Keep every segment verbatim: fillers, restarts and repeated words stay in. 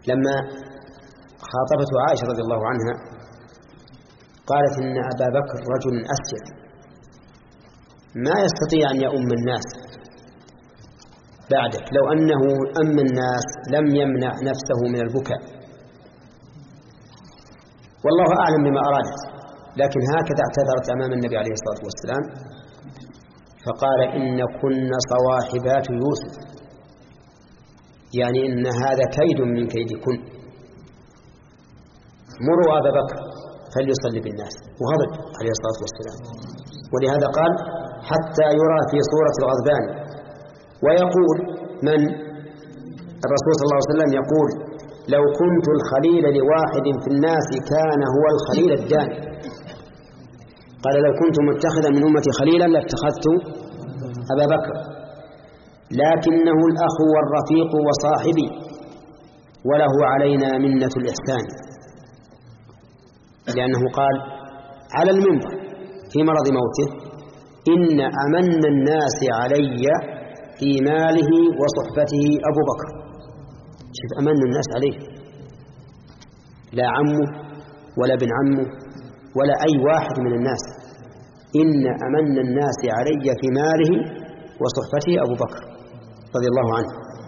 لما خاطبته عائشة رضي الله عنها قالت إن أبا بكر رجل أسير ما يستطيع أن يؤم الناس بعدك، لو أنه أم الناس لم يمنع نفسه من البكاء. والله أعلم بما أرادت، لكن هكذا اعتذرت أمام النبي عليه الصلاة والسلام فقال إن كن صواحبات يوسف، يعني إن هذا كيد من كيدكن، مروا أبا بكر فليصلي بالناس، وغضب عليه الصلاة والسلام. ولهذا قال حتى يرى في صورة الغضبان. ويقول من الرسول صلى الله عليه وسلم يقول لو كنت الخليل لواحد في الناس كان هو الخليل الداني. قال لو كنت متخذا من أمتي خليلا لاتخذت أبا بكر، لكنه الأخ والرفيق وصاحبي وله علينا منة الإحسان، لأنه قال على المنبر في مرض موته إن أمن الناس علي في ماله وصحبته أبو بكر. شوف أمن الناس عليه، لا عمه ولا ابن عمه ولا أي واحد من الناس، إن أمن الناس علي في ماله وصحبته أبو بكر رضي الله عنه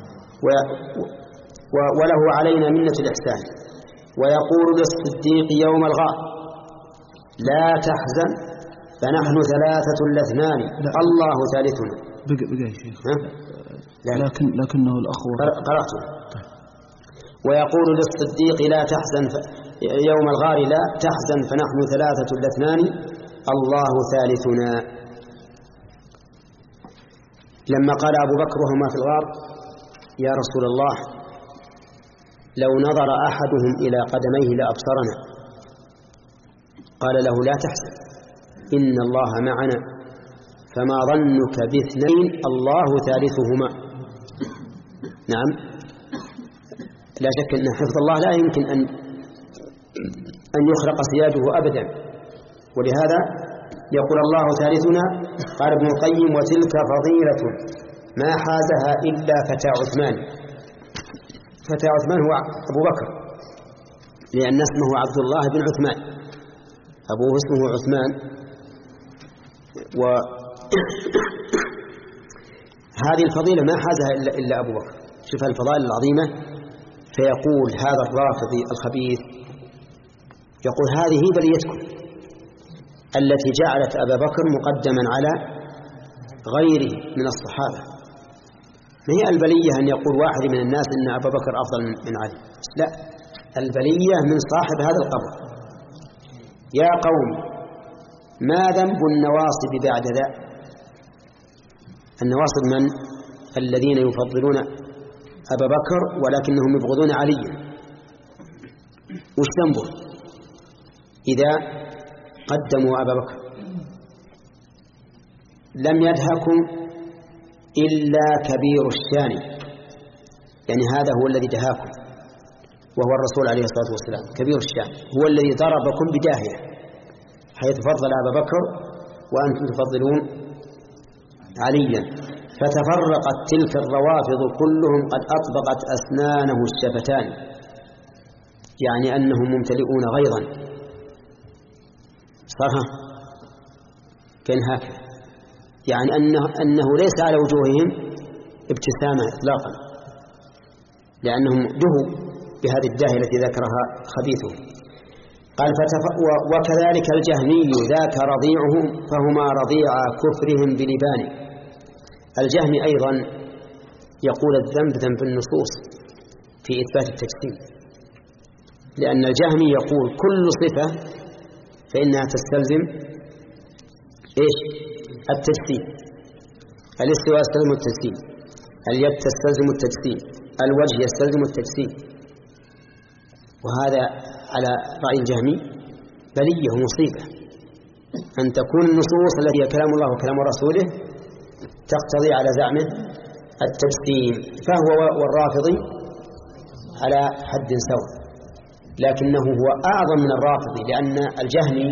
وله علينا منة الإحسان. ويقول للصديق يوم الغار لا تحزن فنحن ثلاثة الاثنان الله ثالثنا. بقى بقى يا شيخ لكن لكنه الأخوة قرأته. ويقول للصديق لا تحزن يوم الغار لا تحزن فنحن ثلاثة الاثنان الله ثالثنا. لما قال أبو بكر وهما في الغار يا رسول الله لو نظر أحدهم إلى قدميه لأبصرنا، قال له لا تحزن إن الله معنا فما ظنك باثنين الله ثالثهما. نعم لا شك أن حفظ الله لا يمكن أن أن يخرق سياجه أبدا، ولهذا يقول الله ثالثنا. قال ابن القيم وتلك فضيلة ما حازها إلا فتى عثمان. فتى عثمان هو أبو بكر لأن اسمه عبد الله بن عثمان، أبوه اسمه عثمان، وهذه الفضيلة ما حازها إلا, إلا أبو بكر. شوف الفضائل العظيمة. فيقول هذا الرافضي الخبيث يقول هذه بليتكم التي جعلت أبا بكر مقدما على غيره من الصحابة. ما هي البلية أن يقول واحد من الناس إن أبا بكر أفضل من علي؟ لا، البلية من صاحب هذا القبر. يا قوم ما ذنب النواصب بعد ذا؟ النواصب من؟ الذين يفضلون أبا بكر ولكنهم يبغضون عليا. وش ذنبه إذا قدموا أبا بكر؟ لم يدهكم إلا كبير الشان، يعني هذا هو الذي دهاكم وهو الرسول عليه الصلاة والسلام. كبير الشان هو الذي ضربكم بداهية حيث فضل أبا بكر وأنتم تفضلون عليا. فتفرقت تلك الروافض كلهم قد أطبقت أسنانه الشفتان، يعني أنهم ممتلئون غيظا. صرها كان هكذا، يعني أنه, أنه ليس على وجوههم ابتسامة إطلاقا، لأنهم دهوا بهذه الداهية التي ذكرها خبيثه. قال فتف... وكذلك الجهمي ذاك رضيعهم فهما رضيع كفرهم بلبان. الجهمي أيضا يقول الذنب ذنب النصوص في إثبات التجسيم، لأن الجهمي يقول كل صفة فإنها تستلزم إيش؟ التجسيم. الاستواء يستلزم التجسيم، اليد تستلزم التجسيم، الوجه يستلزم التجسيم. وهذا على رأي الجهمي بلية ومصيبة أن تكون النصوص التي هي كلام الله وكلام رسوله تقتضي على زعمه التجسيم، فهو والرافضي على حد سواء، لكنه هو أعظم من الرافضي، لأن الجهمي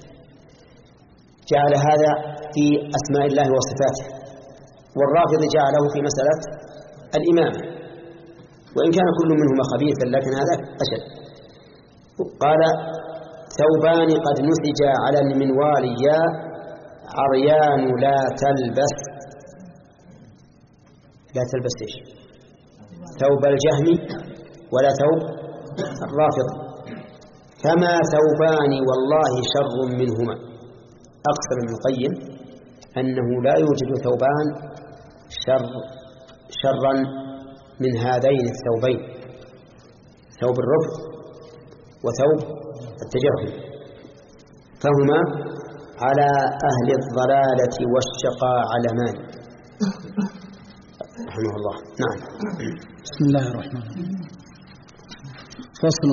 جعل هذا في أسماء الله وصفاته، والرافضي جعله في مسألة الإمامة. وإن كان كل منهما خبيثا لكن هذا أشد. قال ثوبان قد نسجا على المنوال يا عريان لا تلبس. لا تلبس إيش؟ ثوب الجهم ولا ثوب الرافض. فما ثوبان والله شر منهما. أقصر ابن القيم أنه لا يوجد ثوبان شر شرا من هذين الثوبين، ثوب الرفض وثوب التجهم، فهما على أهل الضلالة والشقاء علمان رحمه الله. نعم. بسم الله الرحمن الرحيم. فصل.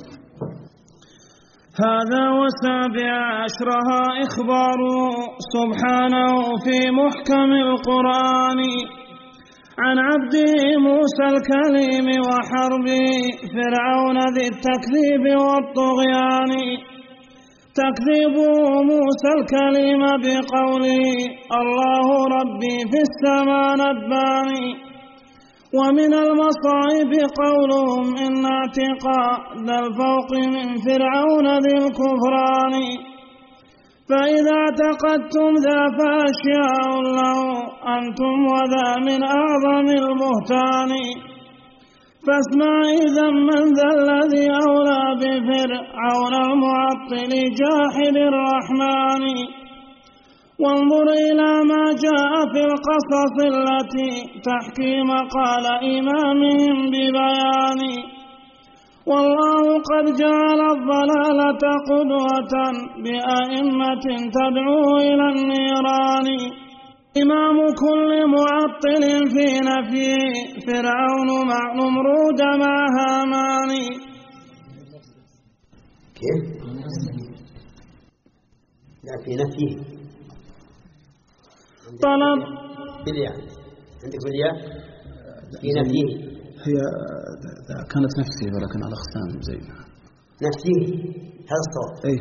هذا وسابع عشرها إخبار سبحانه في محكم القرآن عن عبده موسى الكليم وحربه فرعون ذي التكذيب والطغيان. تكذيب موسى الكليم بقوله الله ربي في السماء نباني. ومن المصائب قولهم إن اعتقاد الفوق من فرعون ذي الكفران. فإذا اعتقدتم ذا فأشياء له أنتم وذا من أعظم البهتان. فاسمع إذا من ذا الذي أولى بفرعون المعطل جاحد الرحمن. وانظر إلى ما جاء في القصص التي تحكي مقال إمامهم ببيان. والله قد جعل الضلالة قدوة بأئمة تدعو إلى النيران. إمام كل معطل في نفيه فرعون مع نمرود مع هامان. كيف؟ لا في نفيه طلب بالياء. عندك بالياء في نفيه. هي كانت نفسي ولكن على أقسام زي نفسيه. هذا الصوت. أيه.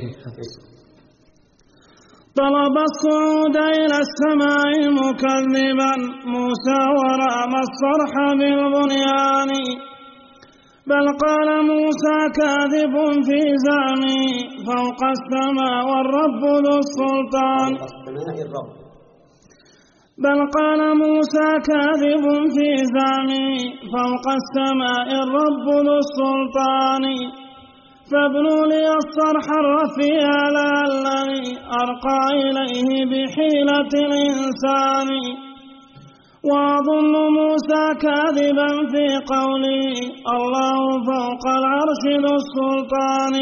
طلب الصعود إلى السماء مكذبا موسى ورام الصرح بالبنيان. بل قال موسى كاذب في زعمه فوق السماء والرب ذو السلطان. بل قال موسى كاذب في زعمه فوق السماء الرب ذو السلطان. فابنوا لي الصرح الرفيع لعلني أرقى إليه بحيلة الإنسان. وأظن موسى كاذبا في قوله الله فوق العرش ذو السلطان.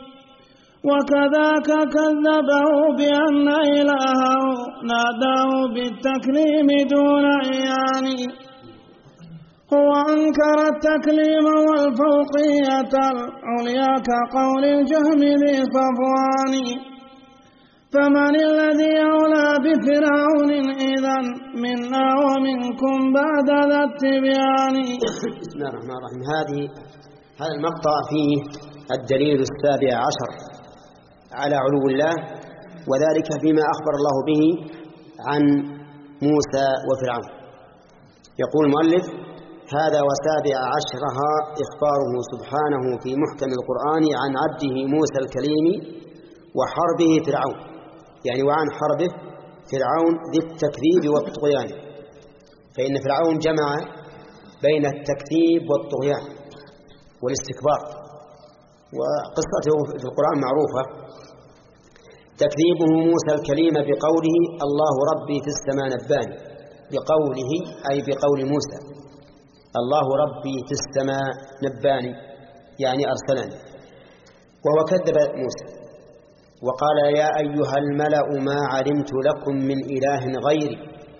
وكذاك كذبه بأن إلهه ناداه بالتكليم دون عيان. هو أنكر التكليم والفوقية العليا كقول الجهم ذي صفوان. فمن الذي أولى بفرعون إذن منا ومنكم بعد ذا التبيان. بسم الله الرحمن الرحيم. هذه هذا المقطع فيه الدليل السابع عشر على علو الله، وذلك فيما أخبر الله به عن موسى وفرعون. يقول المؤلف هذا وسابع عشرها إخباره سبحانه في محكم القرآن عن عبده موسى الكليم وحربه فرعون، يعني وعن حربه فرعون ذي التكذيب والطغيان. فإن فرعون جمع بين التكذيب والطغيان والاستكبار، وقصته في القرآن معروفة. تكذيبه موسى الكليم بقوله الله ربي في السماء نباني، بقوله أي بقول موسى الله ربي في السماء نباني يعني أرسلني. وهو كذب موسى وقال يا أيها الملأ ما علمت لكم من إله غيري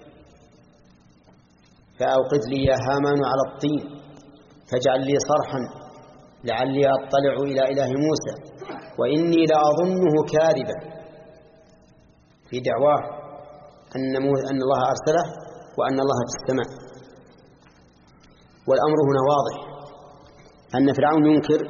فأوقد لي يا هامان على الطين فاجعل لي صرحا لعلي أطلع إلى إله موسى وإني لأظنه كاذبا في دعواه أن, أن الله أرسله وأن الله في السماء. والأمر هنا واضح أن فرعون ينكر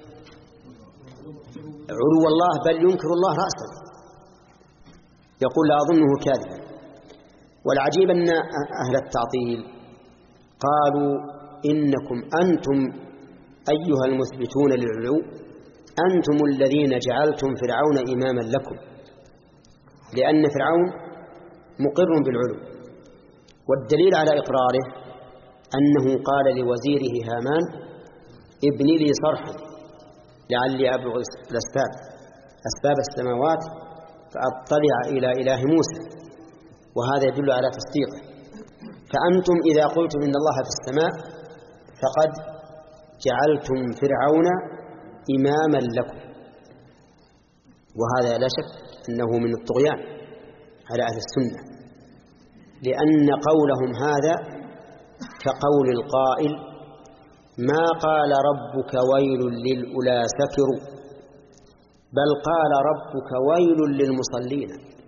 علو الله بل ينكر الله رأسا، يقول لا أظنه كاذبا. والعجيب أن أهل التعطيل قالوا إنكم أنتم أيها المثبتون للعلو أنتم الذين جعلتم فرعون إماما لكم، لأن فرعون مقر بالعلو، والدليل على إقراره أنه قال لوزيره هامان ابن لي صرحا لعلي أبلغ الأسباب أسباب السماوات فأطلع إلى إله موسى، وهذا يدل على تصديقه. فأنتم إذا قلتم إن الله في السماء فقد جعلتم فرعون إماما لكم، وهذا لا شك أنه من الطغيان على أهل السنة، لأن قولهم هذا كقول القائل ما قال ربك ويل للأولى سكروا بل قال ربك ويل للمصلين.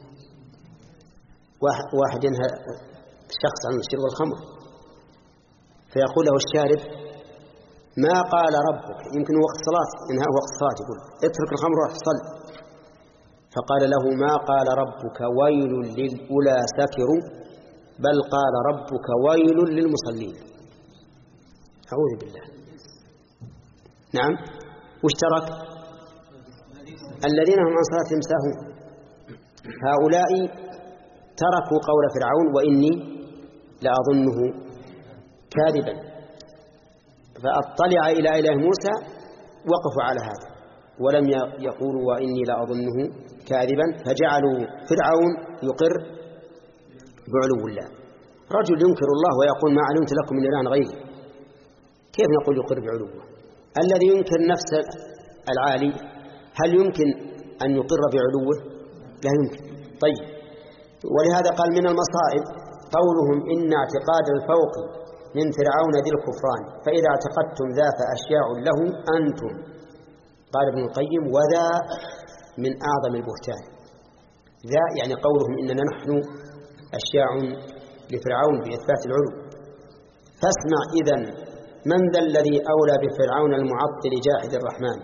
واحد ينهى الشخص عن الشرب والخمر فيقول له الشارب ما قال ربك، يمكن وقت صلاة إنها وقت صلاة، يقول اترك الخمر وروح صل، فقال له ما قال ربك ويل للأولى سكروا بل قال ربك ويل للمصلين. أعوذ بالله. نعم، واشترك الذين هم عن صلاتهم ساهون، هؤلاء تركوا قول فرعون وإني لأظنه كاذبا، فأطلع إلى إله موسى وقفوا على هذا ولم يقولوا وإني لأظنه كاذبا، فجعلوا فرعون يقر بعلو الله. رجل ينكر الله ويقول ما علمت لكم من إله غيري، كيف نقول يقر بعلوه؟ الذي ينكر نفس العالي هل يمكن أن يقر بعلوه؟ لا يمكن. طيب، ولهذا قال من المصائب قولهم إن اعتقاد الفوق من فرعون ذي الكفران، فإذا اعتقدتم ذا فأشياء له أنتم. قال ابن القيم وذا من أعظم البهتان. ذا يعني قولهم إننا نحن أشياء لفرعون بإثبات العلو. فاسمع إذن من ذا الذي أولى بفرعون المعطل جاحد الرحمن؟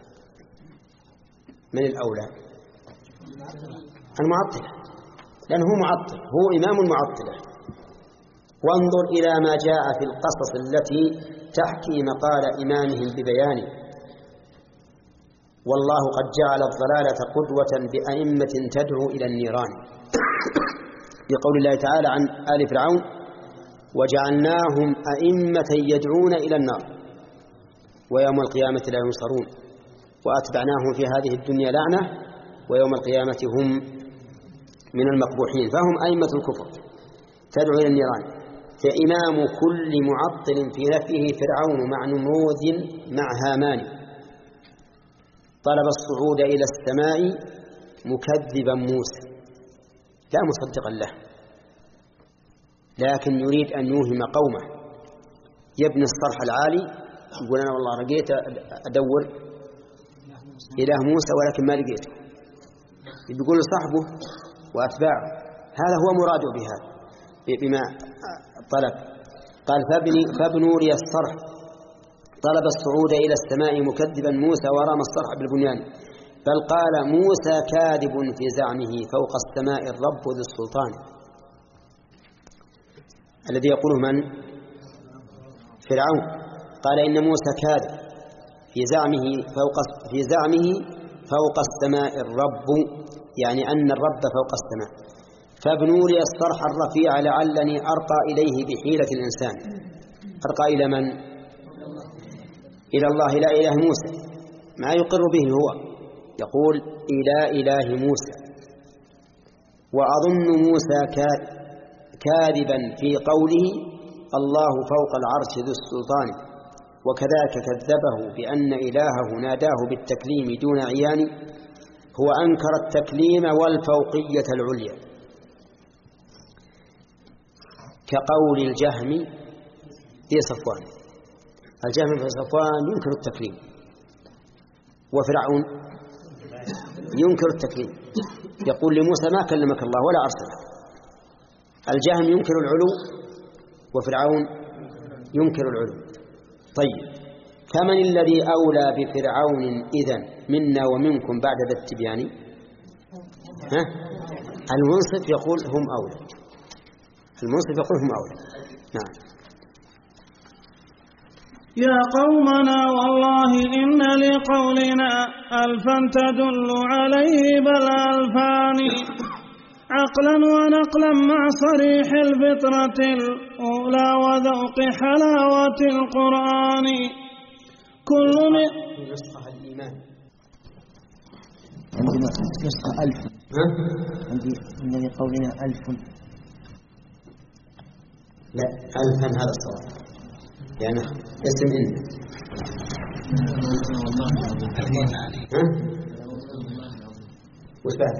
من الأولى؟ المعطلة، لأنه هو معطل، هو إمام المعطلة. وانظر إلى ما جاء في القصص التي تحكي مقال إمامهم ببيانه. والله قد جعل الضلالة قدوة بأئمة تدعو إلى النيران. بقول الله تعالى عن آل فرعون وجعلناهم أئمة يدعون إلى النار ويوم القيامة لا ينصرون وأتبعناهم في هذه الدنيا لعنة ويوم القيامة هم من المقبوحين. فهم أئمة الكفر تدعو إلى النيران. فإمام كل معطل في نفيه فرعون مع نمرود مع هامان. طلب الصعود إلى السماء مكذبا موسى لا مصدقا له، لكن يريد أن يوهم قومه. يبني الصرح العالي يقول أنا والله رقيت أدور إله موسى ولكن ما لقيته، يقول صاحبه وأتباعه هذا هو مراده بهذا بما طلب. قال فابنوا لي الصرح. طلب الصعود إلى السماء مكذبا موسى ورمى الصرح بالبنيان. بل قال موسى كاذب في زعمه فوق السماء الرب ذو السلطان. الذي يقوله من؟ فرعون. قال إن موسى كاذب في زعمه فوق في زعمه فوق السماء الرب، يعني أن الرب فوق السماء. فابنوا لي الصرح الرفيع لعلني أرقى إليه بحيلة الإنسان. أرقى إلى من؟ إلى الله لا إله موسى، ما يقر به هو، يقول إلى إله موسى. وأظن موسى كاذبا في قوله الله فوق العرش ذو السلطان، وكذاك كذبه بأن إلهه ناداه بالتكليم دون عيان، هو أنكر التكليم والفوقية العليا، كقول الجهم في صفوان. الجهم في صفوان ينكر التكليم، وفرعون ينكر التكليم، يقول لموسى ما كلمك الله ولا أرسلك. الجهم ينكر العلو وفرعون ينكر العلو. طيب، فمن الذي أولى بفرعون إذن منا ومنكم بعد ذا التبيان؟ ها؟ المنصف يقول هم أولى، المنصف يقول هم أولى. نعم. يا قومنا والله إن لقولنا ألفا تدل عليه بل ألفان عقلا ونقلا مع صريح الفطرة الأولى وذوق حلاوة القرآن كل من نسخة الإيمان عندنا نسخة ألف عندي إن لقولنا ألف لا ألفا هذا الصواب يعني اسم إن ها وش بعد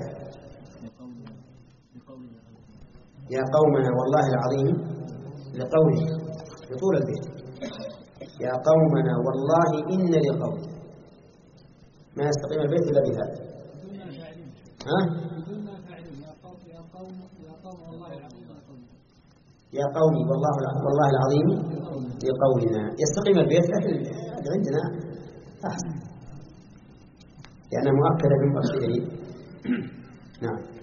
يا قومنا والله العظيم لقوله بطول البيت يا قومنا والله إن لقوله ما يستقيم البيت إلا بهذا ها يا قومي والله والله العظيم لقولنا يستقيم البيت لكن عندنا أحسن لأنها مؤكدة من دليل نعم